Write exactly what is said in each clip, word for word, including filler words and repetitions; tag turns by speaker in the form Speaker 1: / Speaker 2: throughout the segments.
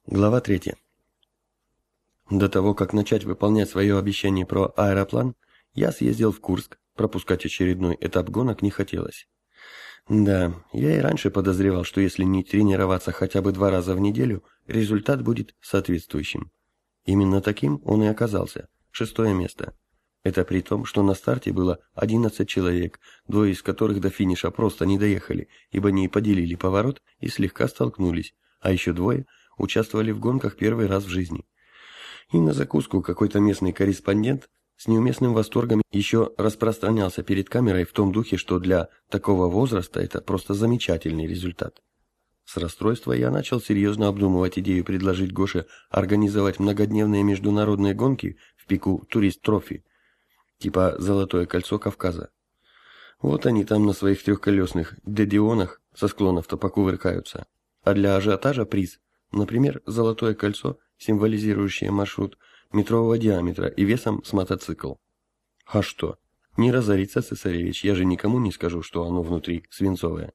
Speaker 1: Глава третья. До того, как начать выполнять свое обещание про аэроплан, я съездил в Курск, пропускать очередной этап гонок не хотелось. Да, я и раньше подозревал, что если не тренироваться хотя бы два раза в неделю, результат будет соответствующим. Именно таким он и оказался. Шестое место. Это при том, что на старте было одиннадцать человек, двое из которых до финиша просто не доехали, ибо не поделили поворот и слегка столкнулись, а еще двое участвовали в гонках первый раз в жизни. И на закуску какой-то местный корреспондент с неуместным восторгом еще распространялся перед камерой в том духе, что для такого возраста это просто замечательный результат. С расстройства я начал серьезно обдумывать идею предложить Гоше организовать многодневные международные гонки в пику турист-трофи, типа «Золотое кольцо Кавказа». Вот они там на своих трехколесных дедионах со склонов-то покувыркаются. А для ажиотажа приз, например, «Золотое кольцо», символизирующее маршрут метрового диаметра и весом с мотоцикл. А что? Не разорится цесаревич, я же никому не скажу, что оно внутри свинцовое.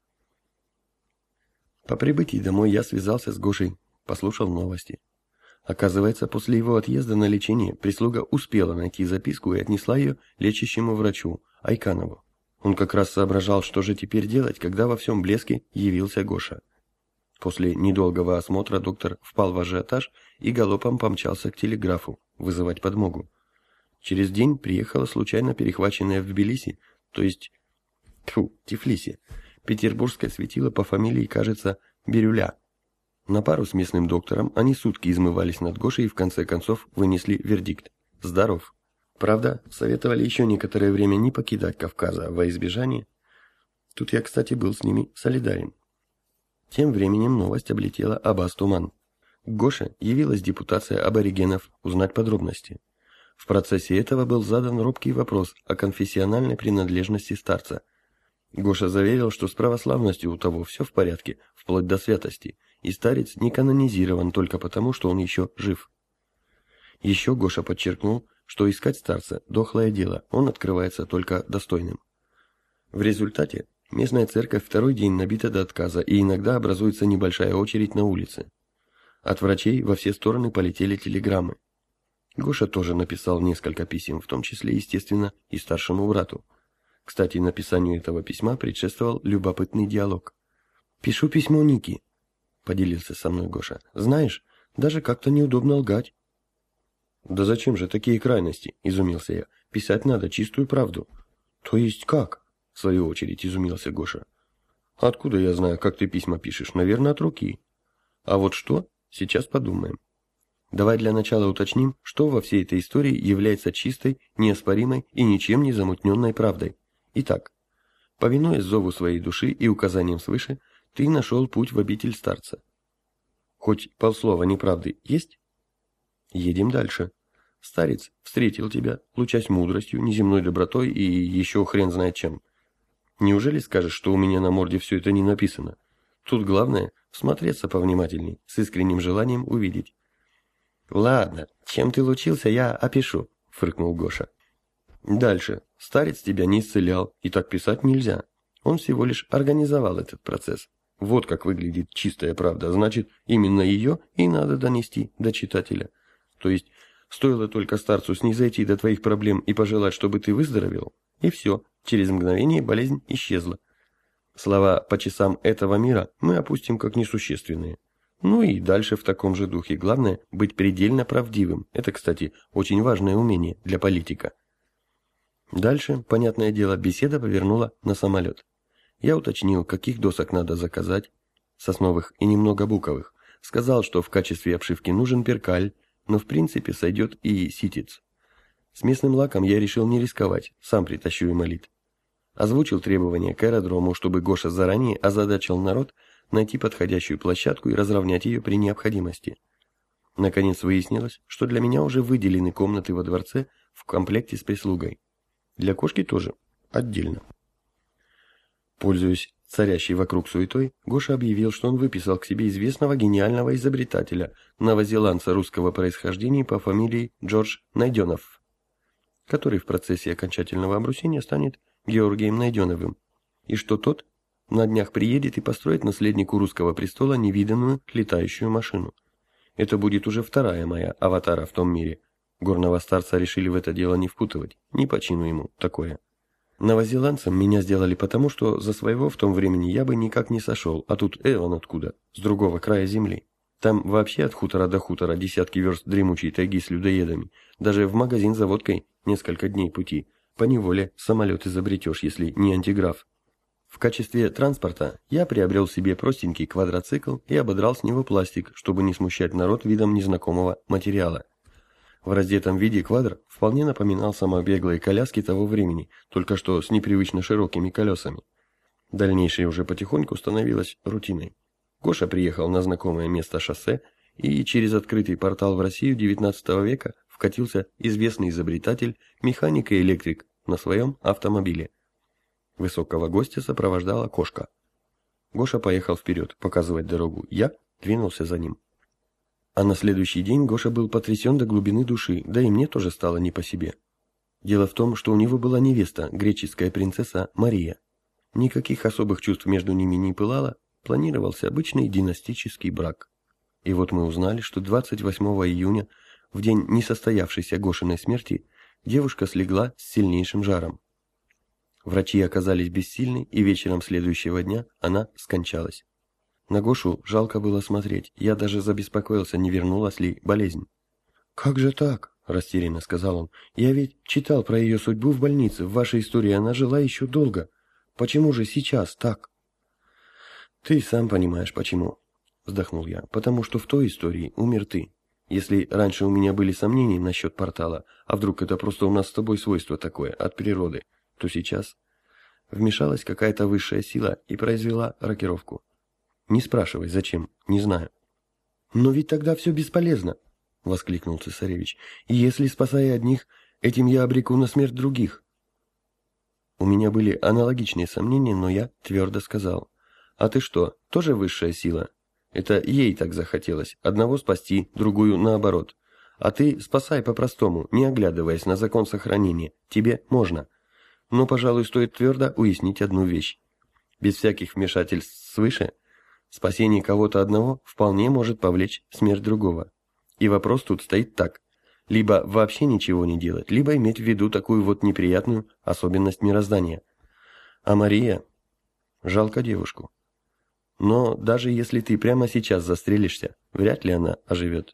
Speaker 1: По прибытии домой я связался с Гошей, послушал новости. Оказывается, после его отъезда на лечение прислуга успела найти записку и отнесла ее лечащему врачу, Айканову. Он как раз соображал, что же теперь делать, когда во всем блеске явился Гоша. После недолгого осмотра доктор впал в ажиотаж и галопом помчался к телеграфу вызывать подмогу. Через день приехала случайно перехваченная в Тбилиси, то есть, тьфу, Тифлисе, петербургское светило по фамилии, кажется, Бирюля. На пару с местным доктором они сутки измывались над Гошей и в конце концов вынесли вердикт – здоров. Правда, советовали еще некоторое время не покидать Кавказа во избежание. Тут я, кстати, был с ними солидарен. Тем временем новость облетела Аббас-Туман. К Гоше явилась депутация аборигенов узнать подробности. В процессе этого был задан робкий вопрос о конфессиональной принадлежности старца. Гоша заверил, что с православностью у того все в порядке, вплоть до святости, и старец не канонизирован только потому, что он еще жив. Еще Гоша подчеркнул, что искать старца – дохлое дело, он открывается только достойным. В результате местная церковь второй день набита до отказа, и иногда образуется небольшая очередь на улице. От врачей во все стороны полетели телеграммы. Гоша тоже написал несколько писем, в том числе, естественно, и старшему брату. Кстати, написанию этого письма предшествовал любопытный диалог. «Пишу письмо Нике», — поделился со мной Гоша. «Знаешь, даже как-то неудобно лгать». «Да зачем же такие крайности?» — изумился я. «Писать надо чистую правду». «То есть как?» — в свою очередь изумился Гоша. «Откуда я знаю, как ты письма пишешь? Наверное, от руки». «А вот что? Сейчас подумаем. Давай для начала уточним, что во всей этой истории является чистой, неоспоримой и ничем не замутненной правдой. Итак, повинуясь зову своей души и указаниям свыше, ты нашел путь в обитель старца. Хоть полслова неправды есть? Едем дальше. Старец встретил тебя, лучась мудростью, неземной добротой и еще хрен знает чем. Неужели скажешь, что у меня на морде все это не написано? Тут главное всмотреться повнимательней, с искренним желанием увидеть. «Ладно, чем ты лучился, я опишу», — фыркнул Гоша. «Дальше. Старец тебя не исцелял, и так писать нельзя. Он всего лишь организовал этот процесс. Вот как выглядит чистая правда, значит, именно ее и надо донести до читателя. То есть, стоило только старцу снизойти до твоих проблем и пожелать, чтобы ты выздоровел, и все, через мгновение болезнь исчезла. Слова «по часам этого мира» мы опустим как несущественные. Ну и дальше в таком же духе. Главное – быть предельно правдивым. Это, кстати, очень важное умение для политика. Дальше, понятное дело, беседа повернула на самолет. Я уточнил, каких досок надо заказать, сосновых и немного буковых. Сказал, что в качестве обшивки нужен перкаль, но в принципе сойдет и ситец. С местным лаком я решил не рисковать, сам притащу эмалит. Озвучил требования к аэродрому, чтобы Гоша заранее озадачил народ найти подходящую площадку и разровнять ее при необходимости. Наконец выяснилось, что для меня уже выделены комнаты во дворце в комплекте с прислугой. Для кошки тоже, отдельно. Пользуясь царящей вокруг суетой, Гоша объявил, что он выписал к себе известного гениального изобретателя, новозеландца русского происхождения по фамилии Джордж Найденов, который в процессе окончательного обрусения станет Георгием Найденовым, и что тот на днях приедет и построит наследнику русского престола невиданную летающую машину. Это будет уже вторая моя аватара в том мире. Горного старца решили в это дело не впутывать, не по чину ему такое. Новозеландцем меня сделали потому, что за своего в том времени я бы никак не сошел, а тут Эон откуда, с другого края земли. Там вообще от хутора до хутора десятки верст дремучей тайги с людоедами. Даже в магазин за водкой несколько дней пути. Поневоле самолет изобретешь, если не антиграф. В качестве транспорта я приобрел себе простенький квадроцикл и ободрал с него пластик, чтобы не смущать народ видом незнакомого материала. В раздетом виде квадр вполне напоминал самобеглые коляски того времени, только что с непривычно широкими колесами. Дальнейшее уже потихоньку становилось рутиной. Гоша приехал на знакомое место шоссе, и через открытый портал в Россию девятнадцатого века вкатился известный изобретатель, механик и электрик на своем автомобиле. Высокого гостя сопровождала кошка. Гоша поехал вперед показывать дорогу, я двинулся за ним. А на следующий день Гоша был потрясен до глубины души, да и мне тоже стало не по себе. Дело в том, что у него была невеста, греческая принцесса Мария. Никаких особых чувств между ними не пылало, планировался обычный династический брак. И вот мы узнали, что двадцать восьмого июня, в день несостоявшейся Гошиной смерти, девушка слегла с сильнейшим жаром. Врачи оказались бессильны, и вечером следующего дня она скончалась. На Гошу жалко было смотреть, я даже забеспокоился, не вернулась ли болезнь. «Как же так?» – растерянно сказал он. «Я ведь читал про ее судьбу в больнице, в вашей истории она жила еще долго. Почему же сейчас так?» «Ты сам понимаешь, почему», – вздохнул я, – «потому что в той истории умер ты. Если раньше у меня были сомнения насчет портала, а вдруг это просто у нас с тобой свойство такое, от природы, то сейчас вмешалась какая-то высшая сила и произвела рокировку. Не спрашивай, зачем, не знаю». «Но ведь тогда все бесполезно», — воскликнул цесаревич. «И если, спасая одних, этим я обреку на смерть других?» У меня были аналогичные сомнения, но я твердо сказал: «А ты что, тоже высшая сила? Это ей так захотелось, одного спасти, другую наоборот. А ты спасай по-простому, не оглядываясь на закон сохранения, тебе можно. Но, пожалуй, стоит твердо уяснить одну вещь. Без всяких вмешательств свыше спасение кого-то одного вполне может повлечь смерть другого. И вопрос тут стоит так: либо вообще ничего не делать, либо иметь в виду такую вот неприятную особенность мироздания. А Мария... Жалко девушку. Но даже если ты прямо сейчас застрелишься, вряд ли она оживет».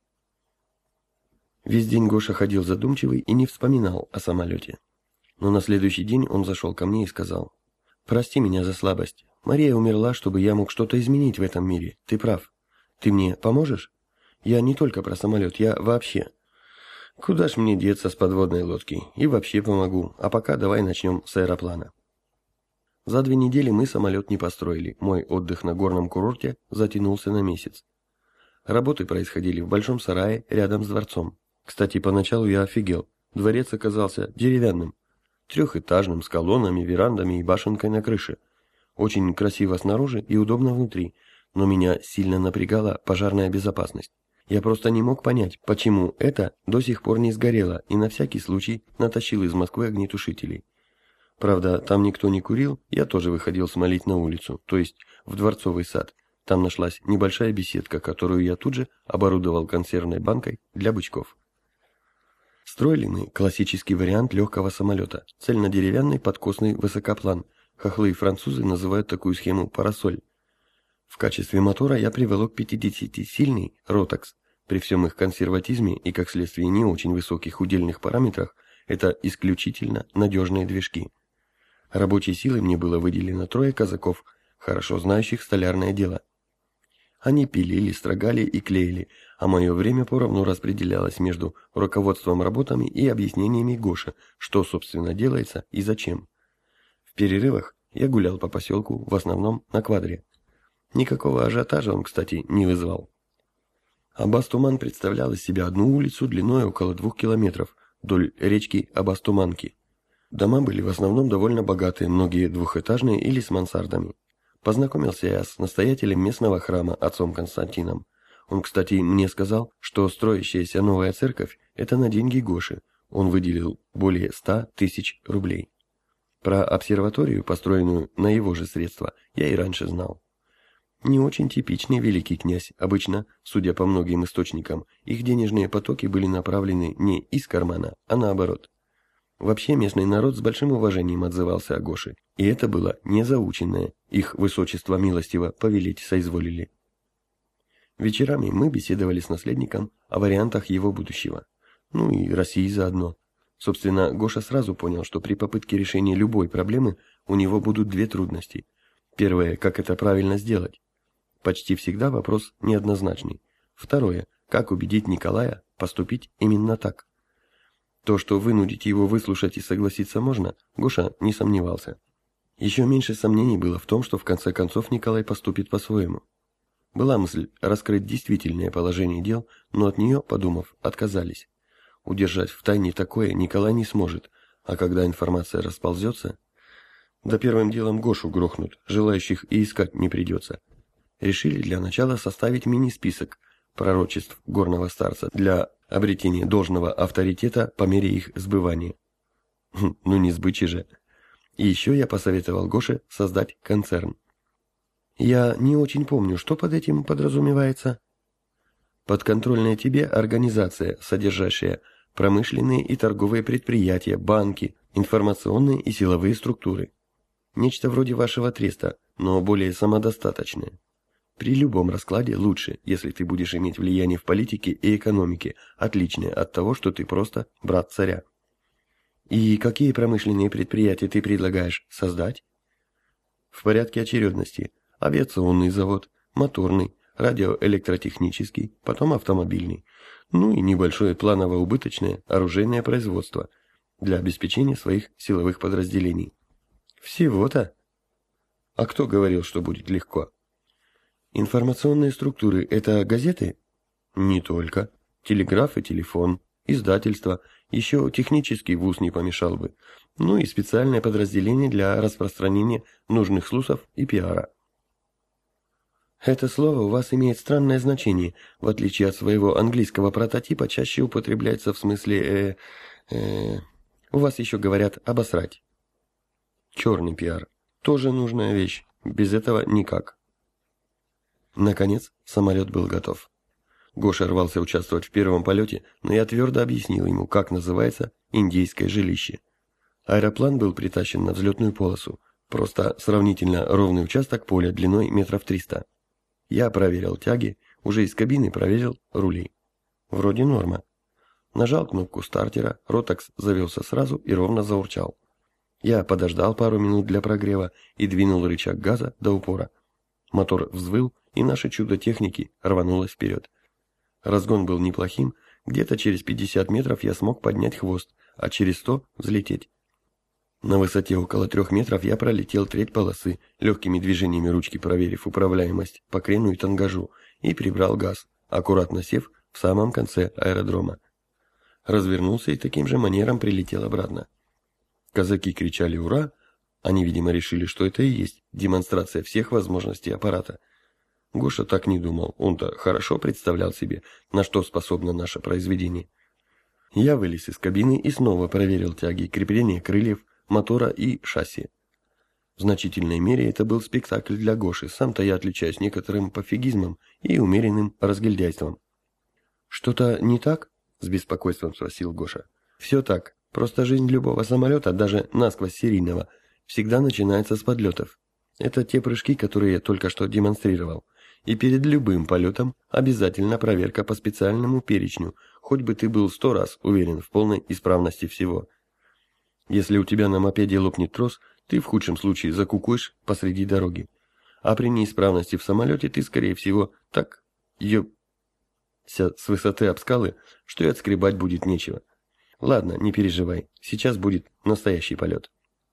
Speaker 1: Весь день Гоша ходил задумчивый и не вспоминал о самолете. Но на следующий день он зашел ко мне и сказал: «Прости меня за слабость. Мария умерла, чтобы я мог что-то изменить в этом мире. Ты прав. Ты мне поможешь? Я не только про самолет, я вообще. Куда ж мне деться с подводной лодки? И вообще помогу. А пока давай начнем с аэроплана». За две недели мы самолет не построили. Мой отдых на горном курорте затянулся на месяц. Работы происходили в большом сарае рядом с дворцом. Кстати, поначалу я офигел. Дворец оказался деревянным, трехэтажным, с колоннами, верандами и башенкой на крыше. Очень красиво снаружи и удобно внутри, но меня сильно напрягала пожарная безопасность. Я просто не мог понять, почему это до сих пор не сгорело, и на всякий случай натащил из Москвы огнетушителей. Правда, там никто не курил, я тоже выходил смолить на улицу, то есть в Дворцовый сад. Там нашлась небольшая беседка, которую я тут же оборудовал консервной банкой для бычков. Строили мы классический вариант легкого самолета, цельнодеревянный подкосный высокоплан. Хохлы и французы называют такую схему парасоль. В качестве мотора я приволок пятидесятисильный Ротакс. При всем их консерватизме и, как следствие, не очень высоких удельных параметрах, это исключительно надежные движки. Рабочей силой мне было выделено трое казаков, хорошо знающих столярное дело. Они пилили, строгали и клеили, а мое время поровну распределялось между руководством работами и объяснениями Гоши, что, собственно, делается и зачем. В перерывах я гулял по поселку, в основном на квадре. Никакого ажиотажа он, кстати, не вызывал. Абастуман представлял из себя одну улицу длиной около двух километров вдоль речки Абастуманки. Дома были в основном довольно богатые, многие двухэтажные или с мансардами. Познакомился я с настоятелем местного храма, отцом Константином. Он, кстати, мне сказал, что строящаяся новая церковь – это на деньги Гоши. Он выделил более ста тысяч рублей. Про обсерваторию, построенную на его же средства, я и раньше знал. Не очень типичный великий князь. Обычно, судя по многим источникам, их денежные потоки были направлены не из кармана, а наоборот. Вообще местный народ с большим уважением отзывался о Гоше, и это было не заученное, их высочество милостиво повелеть соизволили. Вечерами мы беседовали с наследником о вариантах его будущего. Ну и России заодно. Собственно, Гоша сразу понял, что при попытке решения любой проблемы у него будут две трудности. Первое, как это правильно сделать. Почти всегда вопрос неоднозначный. Второе, как убедить Николая поступить именно так. То, что вынудить его выслушать и согласиться можно, Гоша не сомневался. Еще меньше сомнений было в том, что в конце концов Николай поступит по-своему. Была мысль раскрыть действительное положение дел, но от нее, подумав, отказались. Удержать в тайне такое Николай не сможет, а когда информация расползется... Да первым делом Гошу грохнут, желающих и искать не придется. Решили для начала составить мини-список пророчеств горного старца для обретения должного авторитета по мере их сбывания. Хм, ну не сбычи же. И еще я посоветовал Гоше создать концерн. Я не очень помню, что под этим подразумевается. Подконтрольная тебе организация, содержащая промышленные и торговые предприятия, банки, информационные и силовые структуры. Нечто вроде вашего треста, но более самодостаточное. При любом раскладе лучше, если ты будешь иметь влияние в политике и экономике, отличное от того, что ты просто брат царя. И какие промышленные предприятия ты предлагаешь создать? В порядке очередности. Авиационный завод, моторный, радиоэлектротехнический, потом автомобильный. Ну и небольшое планово-убыточное оружейное производство для обеспечения своих силовых подразделений. Всего-то? А кто говорил, что будет легко? Информационные структуры – это газеты? Не только. Телеграф и телефон, издательство, еще технический вуз не помешал бы. Ну и специальное подразделение для распространения нужных слухов и пиара. Это слово у вас имеет странное значение, в отличие от своего английского прототипа, чаще употребляется в смысле э, э, у вас еще говорят обосрать. Черный пиар. Тоже нужная вещь. Без этого никак. Наконец, самолет был готов. Гоша рвался участвовать в первом полете, но я твердо объяснил ему, как называется индейское жилище. Аэроплан был притащен на взлетную полосу. Просто сравнительно ровный участок поля длиной метров триста. Я проверил тяги, уже из кабины проверил рули. Вроде норма. Нажал кнопку стартера, ротокс завелся сразу и ровно заурчал. Я подождал пару минут для прогрева и двинул рычаг газа до упора. Мотор взвыл, и наше чудо техники рванулось вперед. Разгон был неплохим, где-то через пятьдесят метров я смог поднять хвост, а через сто взлететь. На высоте около трех метров я пролетел треть полосы, легкими движениями ручки проверив управляемость по крену и тангажу, и прибрал газ, аккуратно сев в самом конце аэродрома. Развернулся и таким же манером прилетел обратно. Казаки кричали «Ура!», они, видимо, решили, что это и есть демонстрация всех возможностей аппарата. Гоша так не думал, он-то хорошо представлял себе, на что способно наше произведение. Я вылез из кабины и снова проверил тяги, крепление крыльев, мотора и шасси. В значительной мере это был спектакль для Гоши, сам-то я отличаюсь некоторым пофигизмом и умеренным разгильдяйством. «Что-то не так?» – с беспокойством спросил Гоша. «Все так. Просто жизнь любого самолета, даже насквозь серийного, всегда начинается с подлетов. Это те прыжки, которые я только что демонстрировал. И перед любым полетом обязательно проверка по специальному перечню, хоть бы ты был сто раз уверен в полной исправности всего. Если у тебя на мопеде лопнет трос, ты в худшем случае закукуешь посреди дороги. А при неисправности в самолете ты, скорее всего, так ебся с высоты об скалы, что и отскребать будет нечего. Ладно, не переживай, сейчас будет настоящий полет».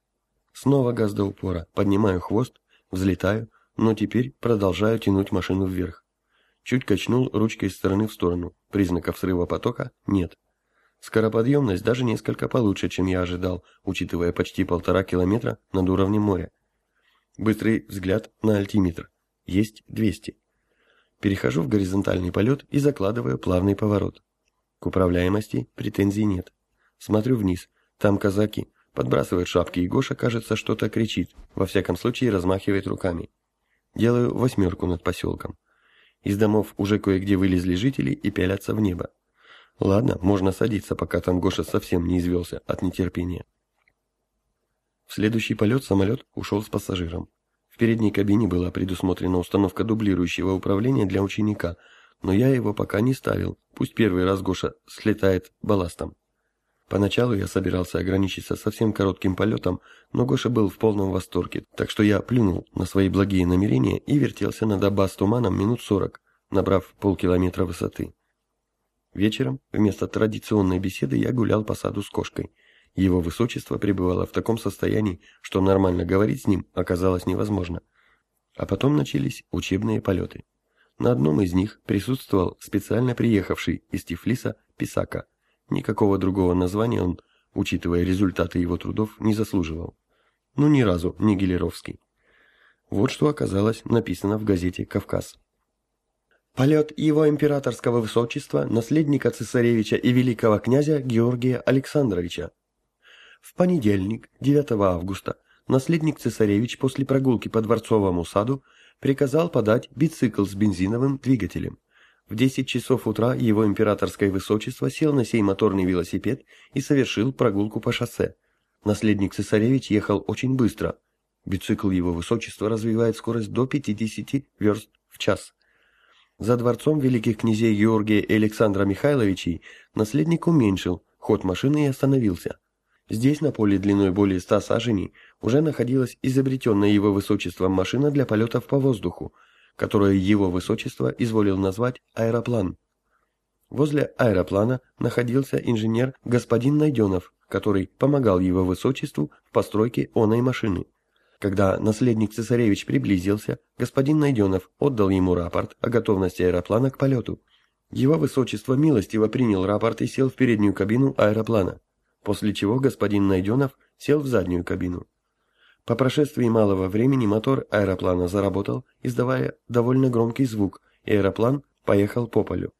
Speaker 1: Снова газ до упора, поднимаю хвост, взлетаю, но теперь продолжаю тянуть машину вверх. Чуть качнул ручкой из стороны в сторону, признаков срыва потока нет. Скороподъемность даже несколько получше, чем я ожидал, учитывая почти полтора километра над уровнем моря. Быстрый взгляд на альтиметр. Есть двести. Перехожу в горизонтальный полет и закладываю плавный поворот. К управляемости претензий нет. Смотрю вниз. Там казаки. Подбрасывают шапки, и Гоша, кажется, что-то кричит. Во всяком случае, размахивает руками. Делаю восьмерку над поселком. Из домов уже кое-где вылезли жители и пялятся в небо. Ладно, можно садиться, пока там Гоша совсем не извелся от нетерпения. В следующий полет самолет ушел с пассажиром. В передней кабине была предусмотрена установка дублирующего управления для ученика, но я его пока не ставил, пусть первый раз Гоша слетает балластом. Поначалу я собирался ограничиться совсем коротким полетом, но Гоша был в полном восторге, так что я плюнул на свои благие намерения и вертелся над Аба с туманом минут сорок, набрав полкилометра высоты. Вечером, вместо традиционной беседы, я гулял по саду с кошкой. Его высочество пребывало в таком состоянии, что нормально говорить с ним оказалось невозможно. А потом начались учебные полеты. На одном из них присутствовал специально приехавший из Тифлиса Писака. Никакого другого названия он, учитывая результаты его трудов, не заслуживал. Ну, ни разу не Гелеровский. Вот что оказалось написано в газете «Кавказ». Полет его императорского высочества, наследника цесаревича и великого князя Георгия Александровича. В понедельник, девятого августа, наследник цесаревич после прогулки по Дворцовому саду приказал подать бицикл с бензиновым двигателем. В десять часов утра его императорское высочество сел на сей моторный велосипед и совершил прогулку по шоссе. Наследник цесаревич ехал очень быстро. Бицикл его высочества развивает скорость до пятидесяти верст в час. За дворцом великих князей Георгия и Александра Михайловичей наследник уменьшил ход машины и остановился. Здесь, на поле длиной более ста саженей, уже находилась изобретенная его высочеством машина для полетов по воздуху, которую его высочество изволил назвать аэроплан. Возле аэроплана находился инженер господин Найденов, который помогал его высочеству в постройке оной машины. Когда наследник цесаревич приблизился, господин Найденов отдал ему рапорт о готовности аэроплана к полету. Его высочество милостиво принял рапорт и сел в переднюю кабину аэроплана, после чего господин Найденов сел в заднюю кабину. По прошествии малого времени мотор аэроплана заработал, издавая довольно громкий звук, и аэроплан поехал по полю.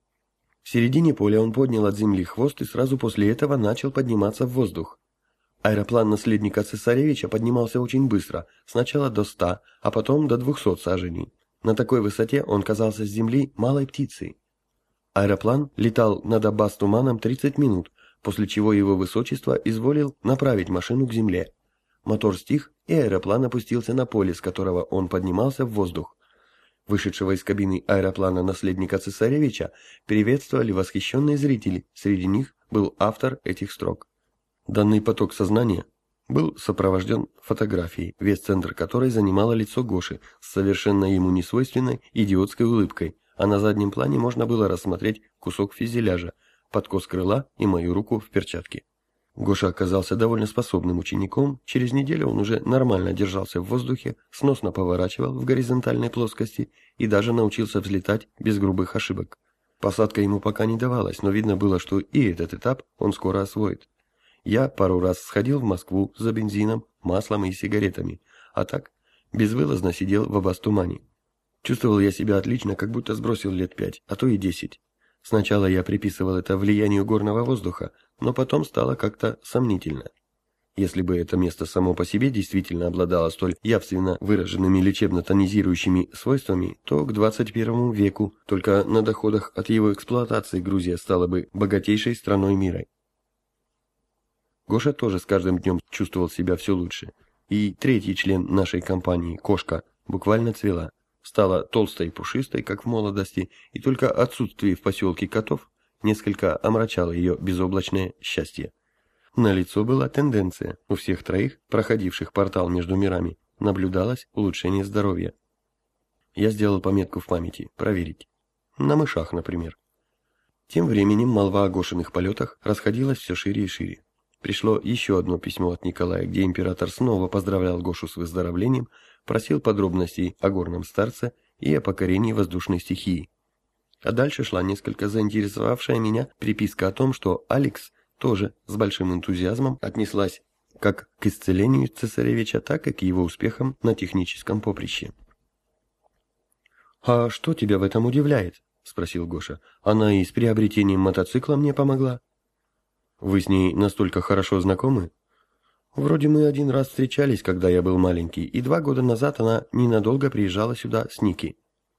Speaker 1: В середине поля он поднял от земли хвост и сразу после этого начал подниматься в воздух. Аэроплан наследника цесаревича поднимался очень быстро, сначала до ста, а потом до двухсот саженей. На такой высоте он казался с земли малой птицей. Аэроплан летал над Аба с туманом тридцать минут, после чего его высочество изволил направить машину к земле. Мотор стих, и аэроплан опустился на поле, с которого он поднимался в воздух. Вышедшего из кабины аэроплана наследника цесаревича приветствовали восхищенные зрители, среди них был автор этих строк. Данный поток сознания был сопровожден фотографией, весь центр которой занимало лицо Гоши с совершенно ему несвойственной идиотской улыбкой, а на заднем плане можно было рассмотреть кусок фюзеляжа, подкос крыла и мою руку в перчатке. Гоша оказался довольно способным учеником, через неделю он уже нормально держался в воздухе, сносно поворачивал в горизонтальной плоскости и даже научился взлетать без грубых ошибок. Посадка ему пока не давалась, но видно было, что и этот этап он скоро освоит. Я пару раз сходил в Москву за бензином, маслом и сигаретами, а так безвылазно сидел в Аба-с-Тумане. Чувствовал я себя отлично, как будто сбросил лет пять, а то и десять. Сначала я приписывал это влиянию горного воздуха, но потом стало как-то сомнительно. Если бы это место само по себе действительно обладало столь явственно выраженными лечебно-тонизирующими свойствами, то к двадцать первому веку только на доходах от его эксплуатации Грузия стала бы богатейшей страной мира. Гоша тоже с каждым днем чувствовал себя все лучше. И третий член нашей компании, кошка, буквально цвела. Стала толстой и пушистой, как в молодости, и только отсутствие в поселке котов несколько омрачало ее безоблачное счастье. Налицо была тенденция. У всех троих, проходивших портал между мирами, наблюдалось улучшение здоровья. Я сделал пометку в памяти, проверить. На мышах, например. Тем временем молва о Гошиных полетах расходилась все шире и шире. Пришло еще одно письмо от Николая, где император снова поздравлял Гошу с выздоровлением, просил подробностей о горном старце и о покорении воздушной стихии. А дальше шла несколько заинтересовавшая меня приписка о том, что Алекс тоже с большим энтузиазмом отнеслась как к исцелению цесаревича, так и к его успехам на техническом поприще. «А что тебя в этом удивляет?» – спросил Гоша. «Она и с приобретением мотоцикла мне помогла». «Вы с ней настолько хорошо знакомы?» Вроде мы один раз встречались, когда я был маленький, и два года назад она ненадолго приезжала сюда с Ники.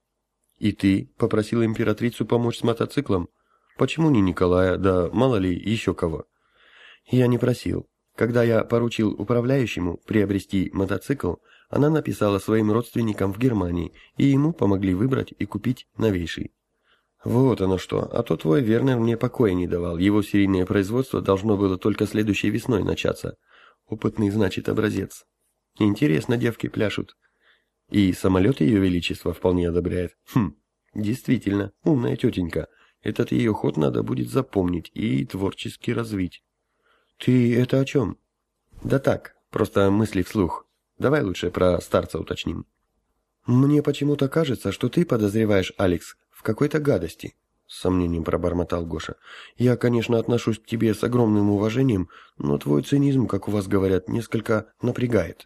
Speaker 1: И ты попросил императрицу помочь с мотоциклом? Почему не Николая, да мало ли еще кого? Я не просил. Когда я поручил управляющему приобрести мотоцикл, она написала своим родственникам в Германии, и ему помогли выбрать и купить новейший. Вот оно что, а то твой Вернер мне покоя не давал, его серийное производство должно было только следующей весной начаться. Опытный, значит, образец. Интересно, девки пляшут. И самолет ее величества вполне одобряет. Хм, действительно, умная тетенька. Этот ее ход надо будет запомнить и творчески развить. Ты это о чем? Да так, просто мысли вслух. Давай лучше про старца уточним. Мне почему-то кажется, что ты подозреваешь, Алекс, в какой-то гадости. С сомнением пробормотал Гоша. Я, конечно, отношусь к тебе с огромным уважением, но твой цинизм, как у вас говорят, несколько напрягает.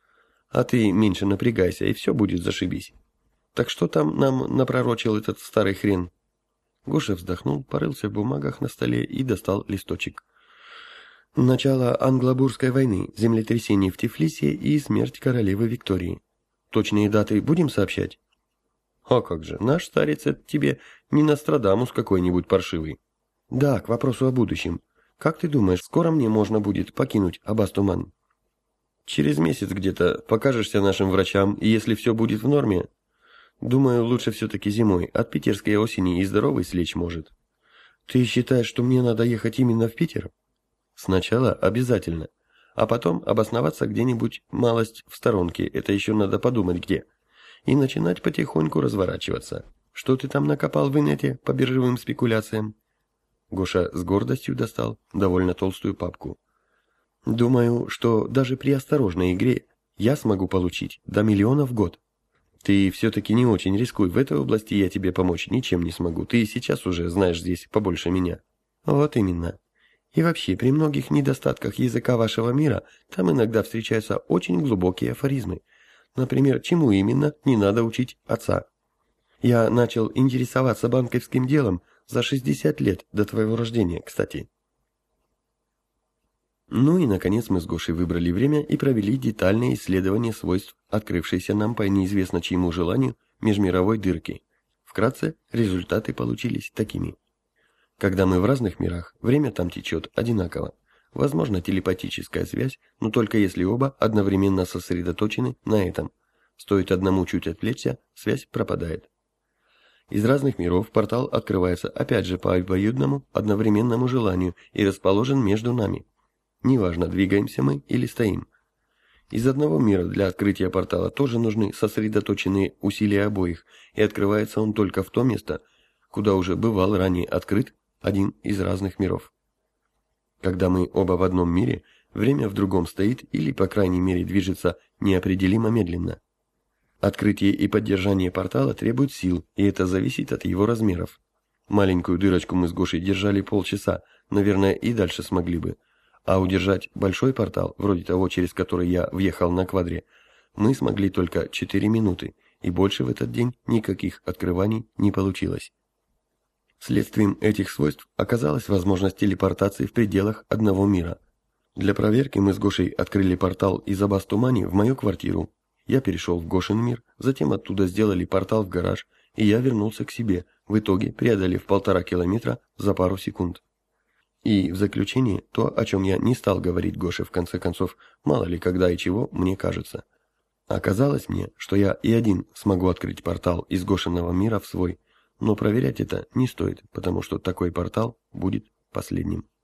Speaker 1: А ты меньше напрягайся, и все будет зашибись. Так что там нам напророчил этот старый хрен? Гоша вздохнул, порылся в бумагах на столе и достал листочек. Начало Англобурской войны, землетрясение в Тифлисе и смерть королевы Виктории. Точные даты будем сообщать? А как же, наш старец это тебе не Нострадамус какой-нибудь паршивый. Да, к вопросу о будущем. Как ты думаешь, скоро мне можно будет покинуть Абастуман? Через месяц где-то покажешься нашим врачам, и если все будет в норме, думаю, лучше все-таки зимой, от питерской осени и здоровый слечь может. Ты считаешь, что мне надо ехать именно в Питер? Сначала обязательно, а потом обосноваться где-нибудь малость в сторонке, это еще надо подумать где. И начинать потихоньку разворачиваться. Что ты там накопал в инете по биржевым спекуляциям? Гоша с гордостью достал довольно толстую папку. Думаю, что даже при осторожной игре я смогу получить до миллиона в год. Ты все-таки не очень рискуй, в этой области я тебе помочь ничем не смогу. Ты сейчас уже знаешь здесь побольше меня. Вот именно. И вообще, при многих недостатках языка вашего мира, там иногда встречаются очень глубокие афоризмы. Например, чему именно не надо учить отца. Я начал интересоваться банковским делом за шестьдесят лет до твоего рождения, кстати. Ну и, наконец, мы с Гошей выбрали время и провели детальное исследование свойств, открывшейся нам по неизвестно чьему желанию, межмировой дырки. Вкратце, результаты получились такими. Когда мы в разных мирах, время там течет одинаково. Возможно, телепатическая связь, но только если оба одновременно сосредоточены на этом. Стоит одному чуть отвлечься, связь пропадает. Из разных миров портал открывается опять же по обоюдному, одновременному желанию и расположен между нами. Неважно, двигаемся мы или стоим. Из одного мира для открытия портала тоже нужны сосредоточенные усилия обоих, и открывается он только в то место, куда уже бывал ранее открыт один из разных миров. Когда мы оба в одном мире, время в другом стоит или, по крайней мере, движется неопределимо медленно. Открытие и поддержание портала требует сил, и это зависит от его размеров. Маленькую дырочку мы с Гошей держали полчаса, наверное, и дальше смогли бы. А удержать большой портал, вроде того, через который я въехал на квадре, мы смогли только четыре минуты, и больше в этот день никаких открываний не получилось. Следствием этих свойств оказалась возможность телепортации в пределах одного мира. Для проверки мы с Гошей открыли портал из Абастумани в мою квартиру. Я перешел в Гошин мир, затем оттуда сделали портал в гараж, и я вернулся к себе, в итоге преодолев полтора километра за пару секунд. И в заключение то, о чем я не стал говорить Гоше, в конце концов, мало ли когда и чего мне кажется. Оказалось мне, что я и один смогу открыть портал из Гошиного мира в свой, но проверять это не стоит, потому что такой портал будет последним.